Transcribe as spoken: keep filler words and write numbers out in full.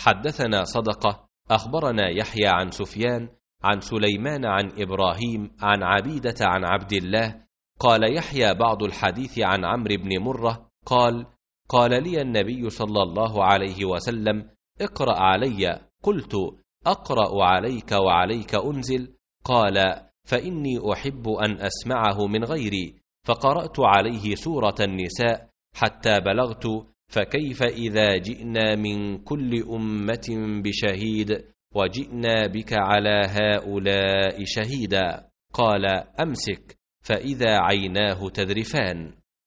حدثنا صدقة أخبرنا يحيى عن سفيان عن سليمان عن إبراهيم عن عبيدة عن عبد الله قال يحيى بعض الحديث عن عمرو بن مرة قال قال لي النبي صلى الله عليه وسلم اقرأ علي. قلت أقرأ عليك وعليك أنزل؟ قال فإني أحب أن أسمعه من غيري، فقرأت عليه سورة النساء حتى بلغت فكيف إذا جئنا من كل أمة بشهيد وجئنا بك على هؤلاء شهيدا. قال أمسك، فإذا عيناه تذرفان.